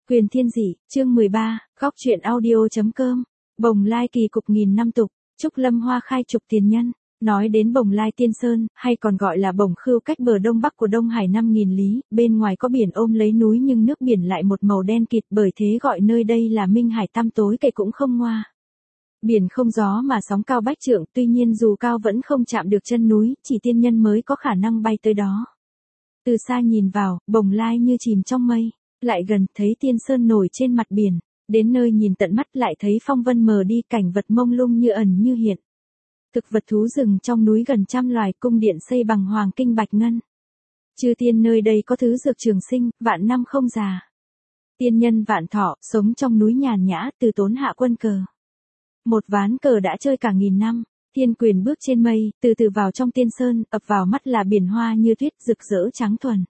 Quyền thiên dị, chương 13, góc truyện audio.com. Bồng Lai kỳ cục nghìn năm tục, Trúc Lâm Hoa khai trục tiền nhân. Nói đến Bồng Lai Tiên Sơn, hay còn gọi là Bồng Khưu cách bờ đông bắc của Đông Hải 5.000 lý, bên ngoài có biển ôm lấy núi nhưng nước biển lại một màu đen kịt, bởi thế gọi nơi đây là Minh Hải tăm tối kệ cũng không ngoa. Biển không gió mà sóng cao bách trượng, tuy nhiên dù cao vẫn không chạm được chân núi, chỉ tiên nhân mới có khả năng bay tới đó. Từ xa nhìn vào, Bồng Lai như chìm trong mây. Lại gần thấy Tiên Sơn nổi trên mặt biển, đến nơi nhìn tận mắt lại thấy phong vân mờ đi, cảnh vật mông lung như ẩn như hiện. Thực vật thú rừng trong núi gần trăm loài, cung điện xây bằng hoàng kim bạch ngân. Chư tiên nơi đây có thứ dược trường sinh, vạn năm không già. Tiên nhân vạn thọ, sống trong núi nhàn nhã, từ tốn hạ quân cờ. Một ván cờ đã chơi cả nghìn năm. Thiên Quyền bước trên mây, từ từ vào trong Tiên Sơn, ập vào mắt là biển hoa như tuyết rực rỡ trắng thuần.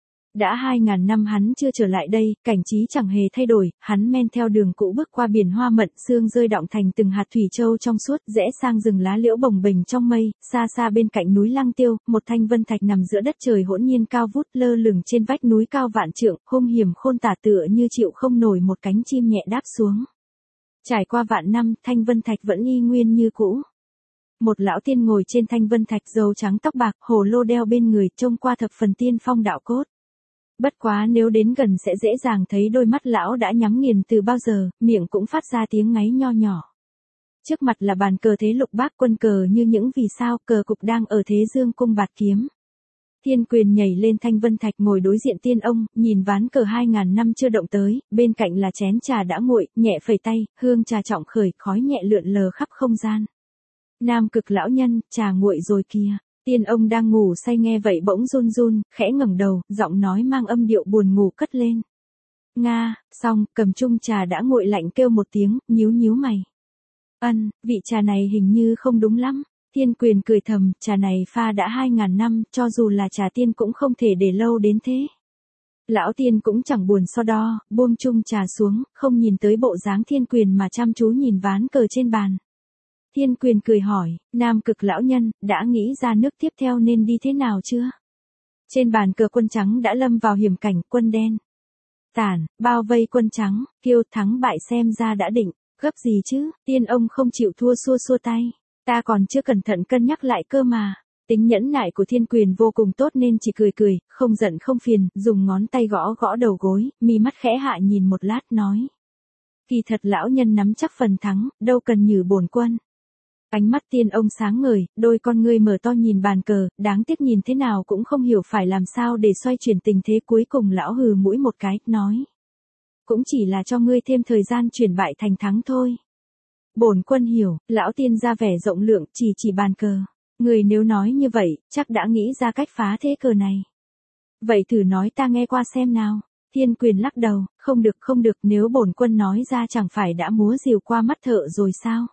Đã 2.000 năm hắn chưa trở lại đây, cảnh trí chẳng hề thay đổi, hắn men theo đường cũ bước qua biển hoa mận sương rơi đọng thành từng hạt thủy châu trong suốt, rẽ sang rừng lá liễu bồng bềnh trong mây, xa xa bên cạnh núi Lăng Tiêu, một thanh vân thạch nằm giữa đất trời hỗn nhiên cao vút lơ lửng trên vách núi cao vạn trượng, hung hiểm khôn tả tựa như chịu không nổi một cánh chim nhẹ đáp xuống. Trải qua vạn năm, thanh vân thạch vẫn y nguyên như cũ. Một lão tiên ngồi trên thanh vân thạch, râu trắng tóc bạc, hồ lô đeo bên người, trông qua thập phần tiên phong đạo cốt. Bất quá nếu đến gần sẽ dễ dàng thấy đôi mắt lão đã nhắm nghiền từ bao giờ, miệng cũng phát ra tiếng ngáy nho nhỏ. Trước mặt là bàn cờ thế lục bát, quân cờ như những vì sao, cờ cục đang ở thế dương cung bạt kiếm. Thiên Quyền nhảy lên thanh vân thạch ngồi đối diện tiên ông, nhìn ván cờ 2.000 năm chưa động tới, bên cạnh là chén trà đã nguội, nhẹ phẩy tay, hương trà trọng khởi, khói nhẹ lượn lờ khắp không gian. Nam Cực lão nhân, trà nguội rồi kìa. Tiên ông đang ngủ say nghe vậy bỗng run run, khẽ ngẩng đầu, giọng nói mang âm điệu buồn ngủ cất lên. Nga, xong, cầm chung trà đã nguội lạnh kêu một tiếng, nhíu nhíu mày. Vị trà này hình như không đúng lắm. Thiên Quyền cười thầm, trà này pha đã 2.000 năm, cho dù là trà tiên cũng không thể để lâu đến thế. Lão tiên cũng chẳng buồn so đo, buông chung trà xuống, không nhìn tới bộ dáng Thiên Quyền mà chăm chú nhìn ván cờ trên bàn. Thiên Quyền cười hỏi, Nam Cực lão nhân, đã nghĩ ra nước tiếp theo nên đi thế nào chưa? Trên bàn cờ quân trắng đã lâm vào hiểm cảnh, quân đen tản, bao vây quân trắng, kiêu thắng bại xem ra đã định, gấp gì chứ? Tiên ông không chịu thua xua xua tay, ta còn chưa cẩn thận cân nhắc lại cơ mà. Tính nhẫn nại của Thiên Quyền vô cùng tốt nên chỉ cười cười, không giận không phiền, dùng ngón tay gõ gõ đầu gối, mi mắt khẽ hạ nhìn một lát nói. Kỳ thật lão nhân nắm chắc phần thắng, đâu cần nhử bổn quân. Ánh mắt tiên ông sáng ngời, đôi con ngươi mở to nhìn bàn cờ, đáng tiếc nhìn thế nào cũng không hiểu phải làm sao để xoay chuyển tình thế, cuối cùng lão hừ mũi một cái, nói. Cũng chỉ là cho ngươi thêm thời gian chuyển bại thành thắng thôi. Bổn quân hiểu, lão tiên ra vẻ rộng lượng, chỉ bàn cờ. Người nếu nói như vậy, chắc đã nghĩ ra cách phá thế cờ này. Vậy thử nói ta nghe qua xem nào. Thiên Quyền lắc đầu, không được, nếu bổn quân nói ra chẳng phải đã múa rìu qua mắt thợ rồi sao?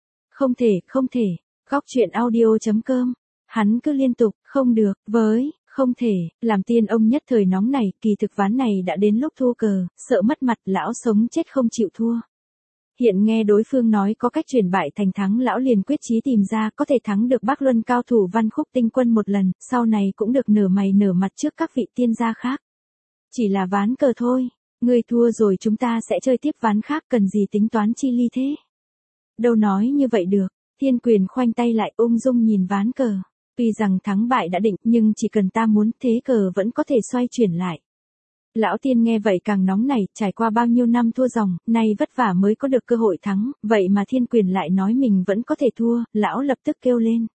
Không thể, góc truyện audio.com. Hắn cứ liên tục, không được, không thể, làm tiên ông nhất thời nóng này, kỳ thực ván này đã đến lúc thua cờ, sợ mất mặt, lão sống chết không chịu thua. Hiện nghe đối phương nói có cách chuyển bại thành thắng, lão liền quyết chí tìm ra có thể thắng được Bắc Luân cao thủ Văn Khúc Tinh Quân một lần, sau này cũng được nở mày nở mặt trước các vị tiên gia khác. Chỉ là ván cờ thôi, ngươi thua rồi chúng ta sẽ chơi tiếp ván khác, cần gì tính toán chi ly thế? Đâu nói như vậy được, Thiên Quyền khoanh tay lại ung dung nhìn ván cờ. Tuy rằng thắng bại đã định, nhưng chỉ cần ta muốn, thế cờ vẫn có thể xoay chuyển lại. Lão tiên nghe vậy càng nóng nảy, trải qua bao nhiêu năm thua ròng, nay vất vả mới có được cơ hội thắng, vậy mà Thiên Quyền lại nói mình vẫn có thể thua, lão lập tức kêu lên.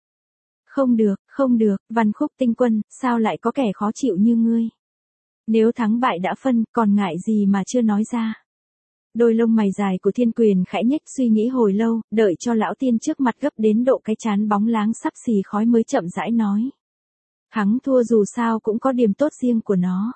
Không được, Văn Khúc Tinh Quân, sao lại có kẻ khó chịu như ngươi? Nếu thắng bại đã phân, còn ngại gì mà chưa nói ra? Đôi lông mày dài của Thiên Quyền khẽ nhếch, suy nghĩ hồi lâu, đợi cho lão tiên trước mặt gấp đến độ cái trán bóng láng sắp xì khói mới chậm rãi nói. Thắng thua dù sao cũng có điểm tốt riêng của nó.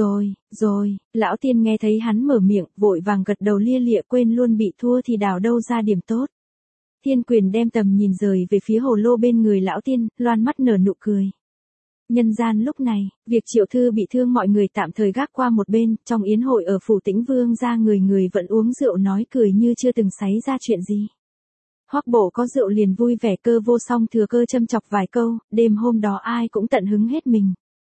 Rồi, lão tiên nghe thấy hắn mở miệng, vội vàng gật đầu lia lịa, quên luôn bị thua thì đào đâu ra điểm tốt. Thiên Quyền đem tầm nhìn rời về phía hồ lô bên người lão tiên, loan mắt nở nụ cười. Nhân gian lúc này, việc Triệu Thư bị thương mọi người tạm thời gác qua một bên, trong yến hội ở phủ Tĩnh Vương gia người vẫn uống rượu nói cười như chưa từng xảy ra chuyện gì. Hoắc Bộ có rượu liền vui vẻ, Cơ Vô Song thừa cơ châm chọc vài câu, đêm hôm đó ai cũng tận hứng hết mình.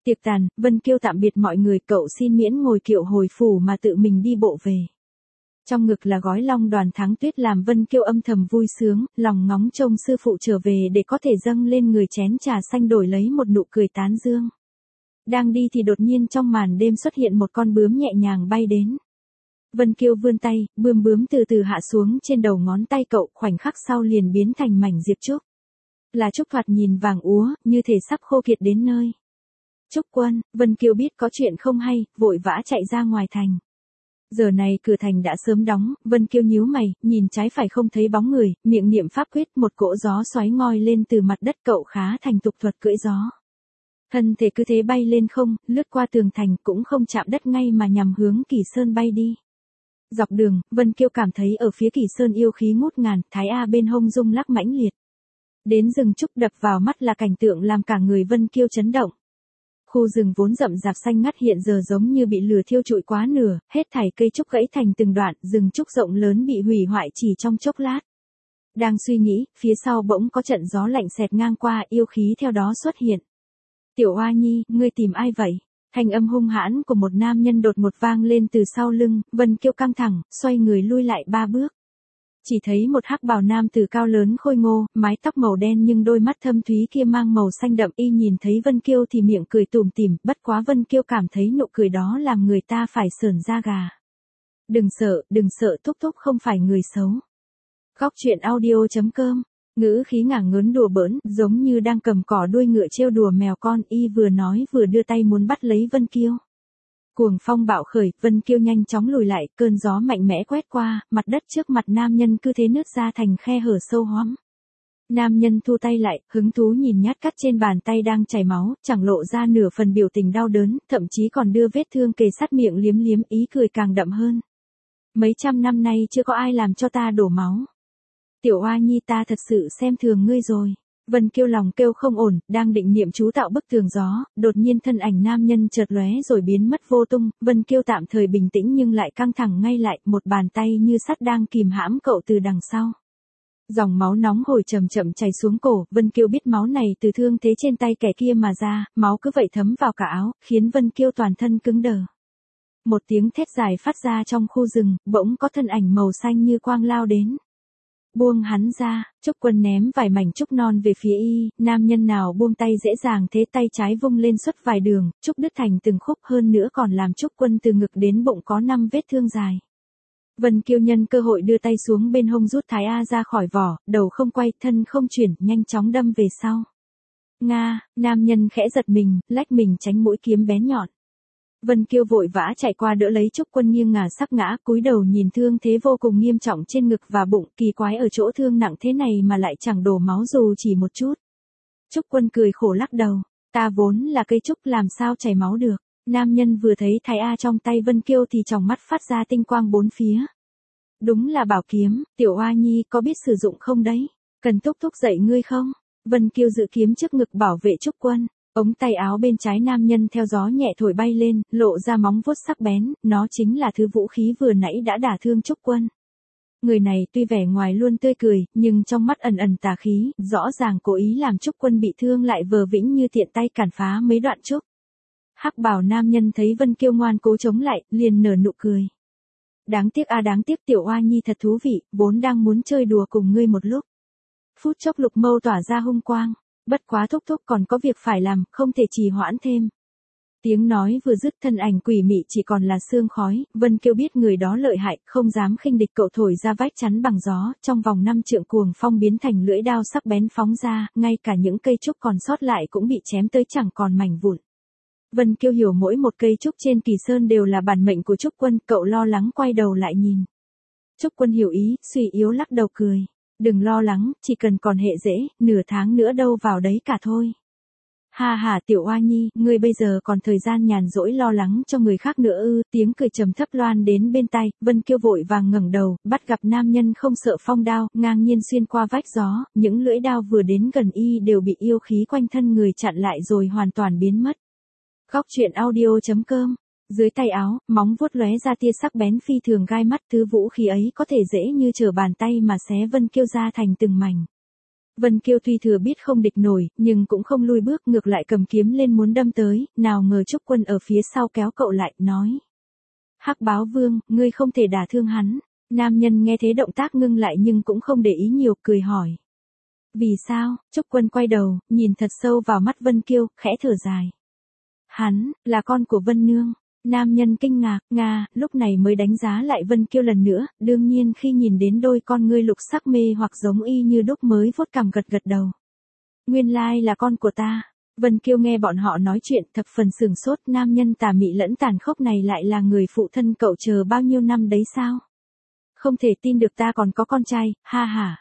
Tiệc tàn, Vân Kiêu tạm biệt mọi người, cậu xin miễn ngồi kiệu hồi phủ mà tự mình đi bộ về. Trong ngực là gói long đoàn tháng tuyết làm Vân Kiêu âm thầm vui sướng, lòng ngóng trông sư phụ trở về để có thể dâng lên người chén trà xanh đổi lấy một nụ cười tán dương. Đang đi thì đột nhiên trong màn đêm xuất hiện một con bướm nhẹ nhàng bay đến. Vân Kiêu vươn tay, bướm từ từ hạ xuống trên đầu ngón tay cậu, khoảnh khắc sau liền biến thành mảnh diệp trúc. Là trúc thoạt nhìn vàng úa, như thể sắp khô kiệt đến nơi. Trúc Quân, Vân Kiêu biết có chuyện không hay, vội vã chạy ra ngoài thành. Giờ này cửa thành đã sớm đóng, Vân Kiêu nhíu mày, nhìn trái phải không thấy bóng người, miệng niệm pháp quyết, một cỗ gió xoáy ngoi lên từ mặt đất, cậu khá thành thục thuật cưỡi gió. Thân thể cứ thế bay lên không, lướt qua tường thành, cũng không chạm đất ngay mà nhằm hướng Kỳ Sơn bay đi. Dọc đường, Vân Kiêu cảm thấy ở phía Kỳ Sơn yêu khí ngút ngàn, Thái A bên hông rung lắc mãnh liệt. Đến rừng trúc đập vào mắt là cảnh tượng làm cả người Vân Kiêu chấn động. Khu rừng vốn rậm rạp xanh ngắt hiện giờ giống như bị lửa thiêu trụi quá nửa, hết thảy cây trúc gãy thành từng đoạn, rừng trúc rộng lớn bị hủy hoại chỉ trong chốc lát. Đang suy nghĩ, phía sau bỗng có trận gió lạnh xẹt ngang qua, yêu khí theo đó xuất hiện. Tiểu Oa Nhi, ngươi tìm ai vậy? Thanh âm hung hãn của một nam nhân đột ngột vang lên từ sau lưng, Vân Kiêu căng thẳng, xoay người lui lại 3 bước. Chỉ thấy một hắc bào nam tử cao lớn khôi ngô, mái tóc màu đen nhưng đôi mắt thâm thúy kia mang màu xanh đậm, y nhìn thấy Vân Kiêu thì miệng cười tủm tỉm, bất quá Vân Kiêu cảm thấy nụ cười đó làm người ta phải sởn da gà. Đừng sợ, thúc thúc không phải người xấu. Góc truyện audio.com, ngữ khí ngả ngớn đùa bỡn, giống như đang cầm cỏ đuôi ngựa trêu đùa mèo con, y vừa nói vừa đưa tay muốn bắt lấy Vân Kiêu. Cuồng phong bạo khởi, Vân Kiêu nhanh chóng lùi lại, cơn gió mạnh mẽ quét qua, mặt đất trước mặt nam nhân cứ thế nứt ra thành khe hở sâu hoắm. Nam nhân thu tay lại, hứng thú nhìn nhát cắt trên bàn tay đang chảy máu, chẳng lộ ra nửa phần biểu tình đau đớn, thậm chí còn đưa vết thương kề sát miệng liếm liếm, ý cười càng đậm hơn. Mấy trăm năm nay chưa có ai làm cho ta đổ máu. Tiểu Oa Nhi, ta thật sự xem thường ngươi rồi. Vân Kiêu lòng kêu không ổn, đang định niệm chú tạo bức tường gió, đột nhiên thân ảnh nam nhân chợt lóe rồi biến mất vô tung, Vân Kiêu tạm thời bình tĩnh nhưng lại căng thẳng ngay lại, một bàn tay như sắt đang kìm hãm cậu từ đằng sau. Dòng máu nóng hổi chậm chậm chảy xuống cổ, Vân Kiêu biết máu này từ thương thế trên tay kẻ kia mà ra, máu cứ vậy thấm vào cả áo, khiến Vân Kiêu toàn thân cứng đờ. Một tiếng thét dài phát ra trong khu rừng, bỗng có thân ảnh màu xanh như quang lao đến. Buông hắn ra, Trúc Quân ném vài mảnh trúc non về phía y, nam nhân nào buông tay dễ dàng thế, tay trái vung lên suốt vài đường, trúc đứt thành từng khúc, hơn nữa còn làm Trúc Quân từ ngực đến bụng có 5 vết thương dài. Vân Kiêu nhân cơ hội đưa tay xuống bên hông rút Thái A ra khỏi vỏ, đầu không quay, thân không chuyển, nhanh chóng đâm về sau. Nga, nam nhân khẽ giật mình, lách mình tránh mũi kiếm bén nhọn. Vân Kiêu vội vã chạy qua đỡ lấy Trúc Quân nghiêng ngả sắp ngã, cúi đầu nhìn thương thế vô cùng nghiêm trọng trên ngực và bụng, kỳ quái ở chỗ thương nặng thế này mà lại chẳng đổ máu dù chỉ một chút. Trúc Quân cười khổ lắc đầu, ta vốn là cây trúc làm sao chảy máu được. Nam nhân vừa thấy Thái A trong tay Vân Kiêu thì trong mắt phát ra tinh quang bốn phía. Đúng là bảo kiếm, Tiểu Oa Nhi có biết sử dụng không đấy? Cần thúc thúc dạy ngươi không? Vân Kiêu giữ kiếm trước ngực bảo vệ Trúc Quân. Ống tay áo bên trái nam nhân theo gió nhẹ thổi bay lên, lộ ra móng vuốt sắc bén, nó chính là thứ vũ khí vừa nãy đã đả thương Trúc Quân. Người này tuy vẻ ngoài luôn tươi cười, nhưng trong mắt ẩn ẩn tà khí, rõ ràng cố ý làm Trúc Quân bị thương lại vờ vĩnh như tiện tay cản phá mấy đoạn trúc. Hắc bào nam nhân thấy Vân Kiêu ngoan cố chống lại, liền nở nụ cười. Đáng tiếc đáng tiếc, Tiểu Oa Nhi thật thú vị, vốn đang muốn chơi đùa cùng ngươi một lúc. Phút chốc lục mâu tỏa ra hung quang. Bất quá thúc thúc còn có việc phải làm, không thể trì hoãn thêm. Tiếng nói vừa dứt, thân ảnh quỷ mị chỉ còn là sương khói, Vân Kiêu biết người đó lợi hại, không dám khinh địch, cậu thổi ra vách chắn bằng gió, trong vòng 5 trượng cuồng phong biến thành lưỡi đao sắc bén phóng ra, ngay cả những cây trúc còn sót lại cũng bị chém tới chẳng còn mảnh vụn. Vân Kiêu hiểu mỗi một cây trúc trên Kỳ Sơn đều là bản mệnh của Trúc Quân, cậu lo lắng quay đầu lại nhìn. Trúc Quân hiểu ý, suy yếu lắc đầu cười. Đừng lo lắng, chỉ cần còn hệ dễ, nửa tháng nữa đâu vào đấy cả thôi. Ha ha, Tiểu Oa Nhi, ngươi bây giờ còn thời gian nhàn rỗi lo lắng cho người khác nữa ư? Tiếng cười trầm thấp loan đến bên tai, Vân Kiêu vội vàng ngẩng đầu, bắt gặp nam nhân không sợ phong đao, ngang nhiên xuyên qua vách gió, những lưỡi đao vừa đến gần y đều bị yêu khí quanh thân người chặn lại rồi hoàn toàn biến mất. Góc truyện audio.com. Dưới tay áo, móng vuốt lóe ra tia sắc bén phi thường gai mắt, thứ vũ khí ấy có thể dễ như trở bàn tay mà xé Vân Kiêu ra thành từng mảnh. Vân Kiêu tuy thừa biết không địch nổi, nhưng cũng không lui bước, ngược lại cầm kiếm lên muốn đâm tới, nào ngờ Trúc Quân ở phía sau kéo cậu lại, nói. Hắc Báo Vương, ngươi không thể đả thương hắn. Nam nhân nghe thế động tác ngưng lại nhưng cũng không để ý nhiều, cười hỏi. Vì sao? Trúc Quân quay đầu, nhìn thật sâu vào mắt Vân Kiêu, khẽ thở dài. Hắn, là con của Vân Nương. Nam nhân kinh ngạc, lúc này mới đánh giá lại Vân Kiêu lần nữa, đương nhiên khi nhìn đến đôi con ngươi lục sắc mê hoặc giống y như đúc mới vuốt cằm gật gật đầu. Nguyên lai là con của ta. Vân Kiêu nghe bọn họ nói chuyện thập phần sửng sốt, nam nhân tà mị lẫn tàn khốc này lại là người phụ thân cậu chờ bao nhiêu năm đấy sao? Không thể tin được ta còn có con trai, ha ha.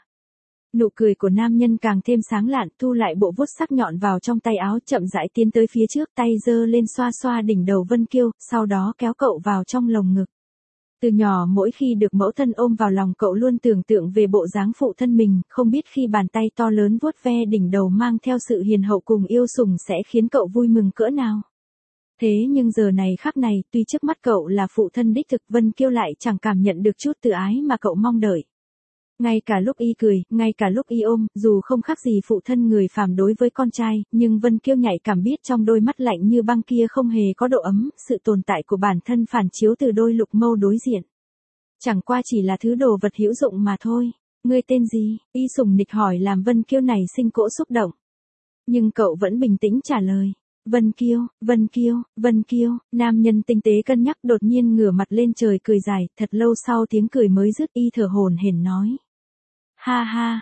Nụ cười của nam nhân càng thêm sáng lạn, thu lại bộ vuốt sắc nhọn vào trong tay áo, chậm rãi tiến tới phía trước, tay giơ lên xoa xoa đỉnh đầu Vân Kiêu, sau đó kéo cậu vào trong lồng ngực. Từ nhỏ mỗi khi được mẫu thân ôm vào lòng, cậu luôn tưởng tượng về bộ dáng phụ thân mình, không biết khi bàn tay to lớn vuốt ve đỉnh đầu mang theo sự hiền hậu cùng yêu sủng sẽ khiến cậu vui mừng cỡ nào. Thế nhưng giờ này khắc này, tuy trước mắt cậu là phụ thân đích thực, Vân Kiêu lại chẳng cảm nhận được chút tự ái mà cậu mong đợi. Ngay cả lúc y cười, ngay cả lúc y ôm, dù không khác gì phụ thân người phàm đối với con trai, nhưng Vân Kiêu nhạy cảm biết trong đôi mắt lạnh như băng kia không hề có độ ấm, sự tồn tại của bản thân phản chiếu từ đôi lục mâu đối diện. Chẳng qua chỉ là thứ đồ vật hữu dụng mà thôi. Ngươi tên gì? Y sủng nịch hỏi làm Vân Kiêu này sinh cỗ xúc động. Nhưng cậu vẫn bình tĩnh trả lời. Vân Kiêu, Vân Kiêu, Vân Kiêu, nam nhân tinh tế cân nhắc đột nhiên ngửa mặt lên trời cười dài, thật lâu sau tiếng cười mới dứt y thở hổn hển nói. Ha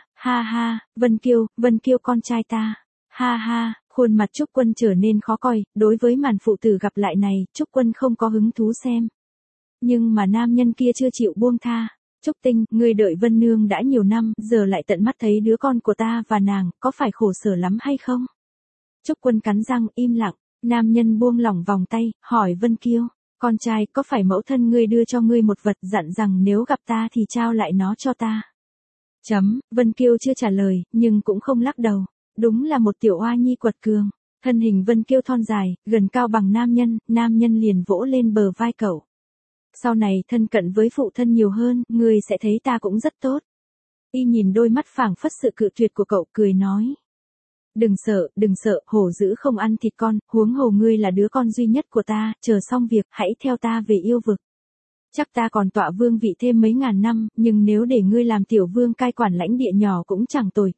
ha, Vân Kiêu con trai ta. Ha ha, khuôn mặt Trúc Quân trở nên khó coi, đối với màn phụ tử gặp lại này, Trúc Quân không có hứng thú xem. Nhưng mà nam nhân kia chưa chịu buông tha. Trúc Tinh, ngươi đợi Vân Nương đã nhiều năm, giờ lại tận mắt thấy đứa con của ta và nàng, có phải khổ sở lắm hay không? Trúc Quân cắn răng, im lặng, nam nhân buông lỏng vòng tay, hỏi Vân Kiêu, con trai, có phải mẫu thân ngươi đưa cho ngươi một vật dặn rằng nếu gặp ta thì trao lại nó cho ta? Vân Kiêu chưa trả lời, nhưng cũng không lắc đầu. Đúng là một tiểu oa nhi quật cường. Thân hình Vân Kiêu thon dài, gần cao bằng nam nhân liền vỗ lên bờ vai cậu. Sau này thân cận với phụ thân nhiều hơn, ngươi sẽ thấy ta cũng rất tốt. Y nhìn đôi mắt phảng phất sự cự tuyệt của cậu, cười nói. Đừng sợ, hổ dữ không ăn thịt con, huống hồ ngươi là đứa con duy nhất của ta, chờ xong việc, hãy theo ta về yêu vực. Chắc ta còn tọa vương vị thêm mấy ngàn năm, nhưng nếu để ngươi làm tiểu vương cai quản lãnh địa nhỏ cũng chẳng tồi,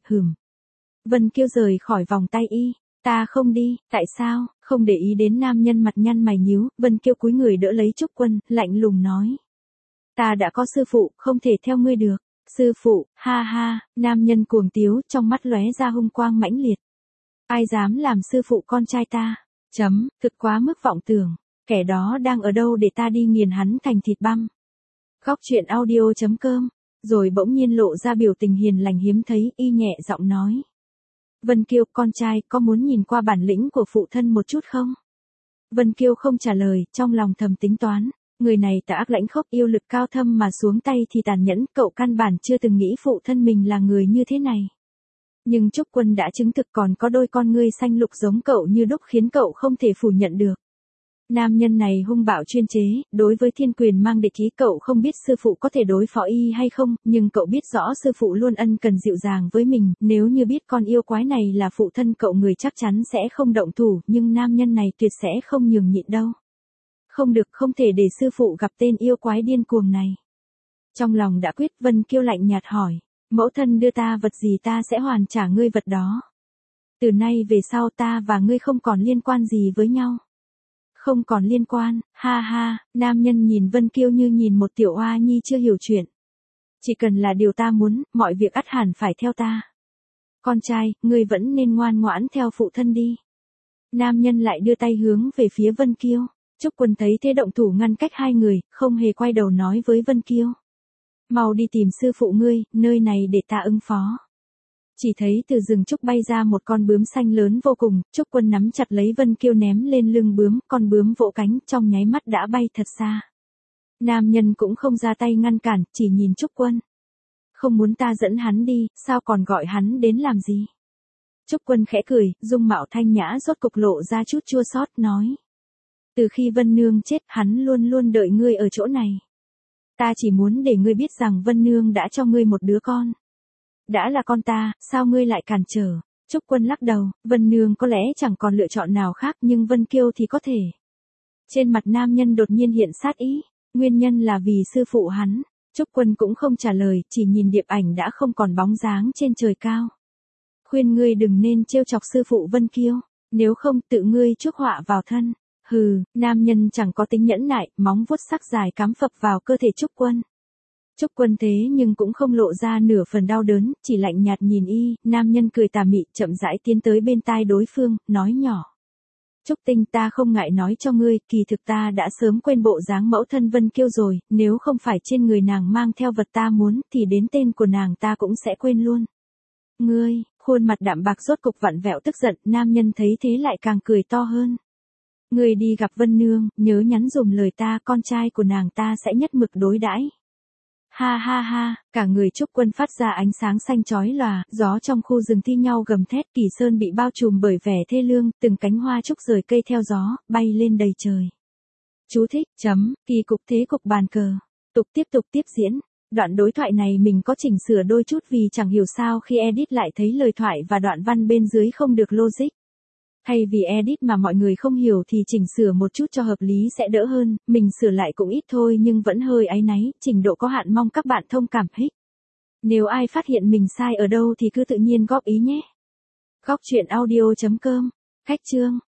Vân Kiêu rời khỏi vòng tay y, ta không đi, tại sao? Không để ý đến nam nhân mặt nhăn mày nhíu, Vân Kiêu cúi người đỡ lấy Trúc Quân, lạnh lùng nói. Ta đã có sư phụ, không thể theo ngươi được. Sư phụ, ha ha, nam nhân cuồng tiếu, trong mắt lóe ra hung quang mãnh liệt. Ai dám làm sư phụ con trai ta? Thực quá mức vọng tưởng. Kẻ đó đang ở đâu để ta đi nghiền hắn thành thịt băm. Góc truyện audio.com. Rồi bỗng nhiên lộ ra biểu tình hiền lành hiếm thấy, y nhẹ giọng nói. Vân Kiêu, con trai, có muốn nhìn qua bản lĩnh của phụ thân một chút không? Vân Kiêu không trả lời, trong lòng thầm tính toán. Người này tà ác lãnh khốc, yêu lực cao thâm mà xuống tay thì tàn nhẫn, cậu căn bản chưa từng nghĩ phụ thân mình là người như thế này. Nhưng Trúc Quân đã chứng thực còn có đôi con ngươi xanh lục giống cậu như đúc khiến cậu không thể phủ nhận được. Nam nhân này hung bạo chuyên chế, đối với thiên quyền mang địch ý, cậu không biết sư phụ có thể đối phó y hay không, nhưng cậu biết rõ sư phụ luôn ân cần dịu dàng với mình, nếu như biết con yêu quái này là phụ thân cậu người chắc chắn sẽ không động thủ, nhưng nam nhân này tuyệt sẽ không nhường nhịn đâu. Không được, không thể để sư phụ gặp tên yêu quái điên cuồng này. Trong lòng đã quyết, Vân Kiêu lạnh nhạt hỏi, mẫu thân đưa ta vật gì ta sẽ hoàn trả ngươi vật đó. Từ nay về sau ta và ngươi không còn liên quan gì với nhau. Không còn liên quan, ha ha, nam nhân nhìn Vân Kiêu như nhìn một tiểu oa nhi chưa hiểu chuyện. Chỉ cần là điều ta muốn, mọi việc ắt hẳn phải theo ta. Con trai, ngươi vẫn nên ngoan ngoãn theo phụ thân đi. Nam nhân lại đưa tay hướng về phía Vân Kiêu. Trúc Quân thấy thế động thủ ngăn cách hai người, không hề quay đầu nói với Vân Kiêu. Mau đi tìm sư phụ ngươi, nơi này để ta ứng phó. Chỉ thấy từ rừng trúc bay ra một con bướm xanh lớn vô cùng, Trúc Quân nắm chặt lấy Vân Kiêu ném lên lưng bướm, con bướm vỗ cánh trong nháy mắt đã bay thật xa. Nam nhân cũng không ra tay ngăn cản, chỉ nhìn Trúc Quân. Không muốn ta dẫn hắn đi, sao còn gọi hắn đến làm gì? Trúc Quân khẽ cười, dung mạo thanh nhã rốt cục lộ ra chút chua xót nói. Từ khi Vân Nương chết, hắn luôn luôn đợi ngươi ở chỗ này. Ta chỉ muốn để ngươi biết rằng Vân Nương đã cho ngươi một đứa con. đã là con ta, sao ngươi lại cản trở? Trúc Quân lắc đầu, Vân Nương có lẽ chẳng còn lựa chọn nào khác nhưng Vân Kiêu thì có thể. Trên mặt nam nhân đột nhiên hiện sát ý, nguyên nhân là vì sư phụ hắn. Trúc Quân cũng không trả lời, chỉ nhìn điệp ảnh đã không còn bóng dáng trên trời cao. Khuyên ngươi đừng nên trêu chọc sư phụ Vân Kiêu, nếu không tự ngươi chuốc họa vào thân. Hừ, nam nhân chẳng có tính nhẫn nại, móng vuốt sắc dài cắm phập vào cơ thể Trúc Quân. Trúc Quân thế nhưng cũng không lộ ra nửa phần đau đớn, chỉ lạnh nhạt nhìn y, nam nhân cười tà mị, chậm rãi tiến tới bên tai đối phương, nói nhỏ. Trúc Tinh, ta không ngại nói cho ngươi, kỳ thực ta đã sớm quên bộ dáng mẫu thân Vân Kiêu rồi, nếu không phải trên người nàng mang theo vật ta muốn, thì đến tên của nàng ta cũng sẽ quên luôn. Ngươi, khuôn mặt đạm bạc rốt cục vặn vẹo tức giận, nam nhân thấy thế lại càng cười to hơn. Ngươi đi gặp Vân Nương, nhớ nhắn dùm lời ta, con trai của nàng ta sẽ nhất mực đối đãi. Ha ha ha, cả người Trúc Quân phát ra ánh sáng xanh chói lòa, gió trong khu rừng thi nhau gầm thét, Kỳ Sơn bị bao trùm bởi vẻ thê lương, từng cánh hoa trúc rời cây theo gió, bay lên đầy trời. Chú thích, kỳ cục thế cục bàn cờ. Tiếp tục diễn. Đoạn đối thoại này mình có chỉnh sửa đôi chút vì chẳng hiểu sao khi edit lại thấy lời thoại và đoạn văn bên dưới không được logic. Thay vì edit mà mọi người không hiểu thì chỉnh sửa một chút cho hợp lý sẽ đỡ hơn, mình sửa lại cũng ít thôi nhưng vẫn hơi áy náy, trình độ có hạn mong các bạn thông cảm hết. Nếu ai phát hiện mình sai ở đâu thì cứ tự nhiên góp ý nhé. Góc truyện audio.com, Khách chương.